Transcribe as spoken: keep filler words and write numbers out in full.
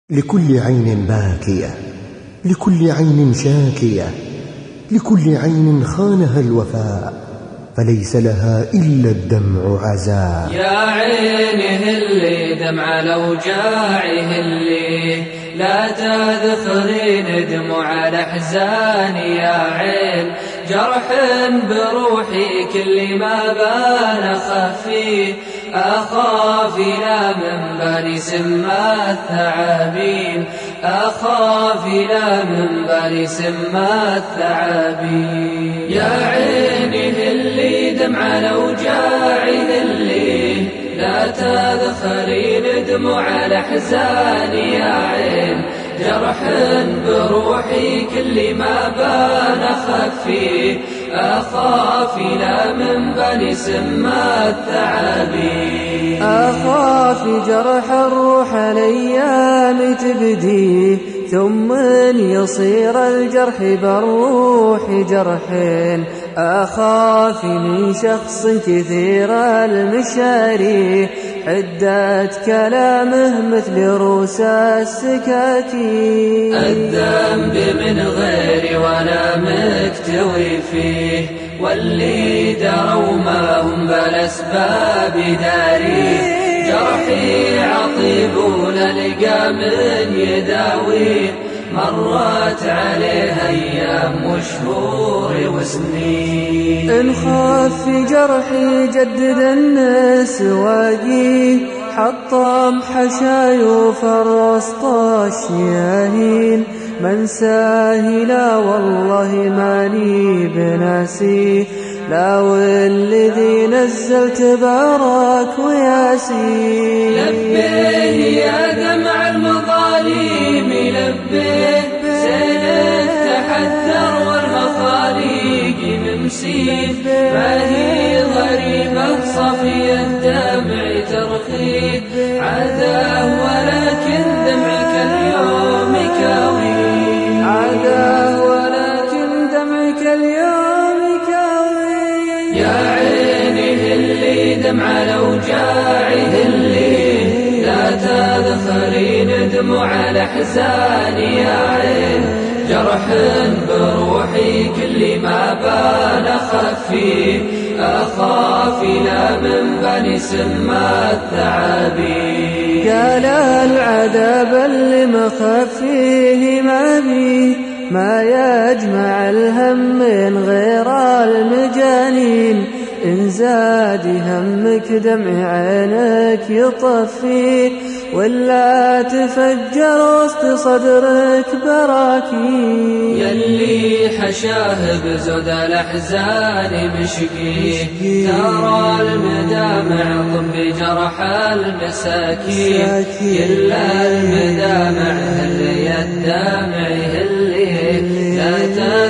لكل عين باكية، لكل عين شاكية، لكل عين خانها الوفاء، فليس لها إلا الدمع عزاء. يا عينه اللي دمع الأوجاعه اللي لا تذخرين دموع الأحزان، يا عين جرح بروحي كل ما بان خفي، أخاف لا من بالي سما الثعابين، أخاف لا من بالي سما الثعابين. يا عينه اللي دمع الأوجاعه اللي لا تذخرين دموع الأحزان، يا عين جرح بروحي كل ما بان خفي، أخاف لا من بني سما الثعابين. أخاف جرح الروح الأيام تبدي، ثم يصير الجرح بالروح جرحين، أخاف من شخص كثير المشاري، حدة كلامه مثل روس السكاكين. الذنب من غيري وانا مكتوي فيه، واللي دروا ما هم بالاسباب داري، جرحي عطيب ولا لقى من يداويه، مرت عليه أيام وشهور وسنين. إن خاف في جرحي جدد النسواقي، حطم حشايوف الرسط الشياهين، من ساه لا والله ماني بناسي، لا والذي نزلت بارك وياسين. لبيه يا دمع المظالم لبيه، سيلك تحذر والمخاليق ممسيه، ما هي غريبة صفي الدمع ترخيه، عداه ولكن دمعك اليوم كاوي، عداه ولكن دمعك اليوم كاوي. يا عينه اللي دمع الأوجاعه اللي لا تذخرين دموع الأحزان، يا عين جرح بروحي كل ما بان خفي، أخاف لا من بني سما الثعابين. قال العذاب اللي مخفيه ما بيه، ما يجمع الهم من غير المجانين، إن زاد همك دمع عينك يطفي، ولا تفجر وسط صدرك براكين. يلي حشاه بزود الأحزان مشقيه، ترى المدامع طب جرح المساكين، إلا المدامع هل الدمع اللي لا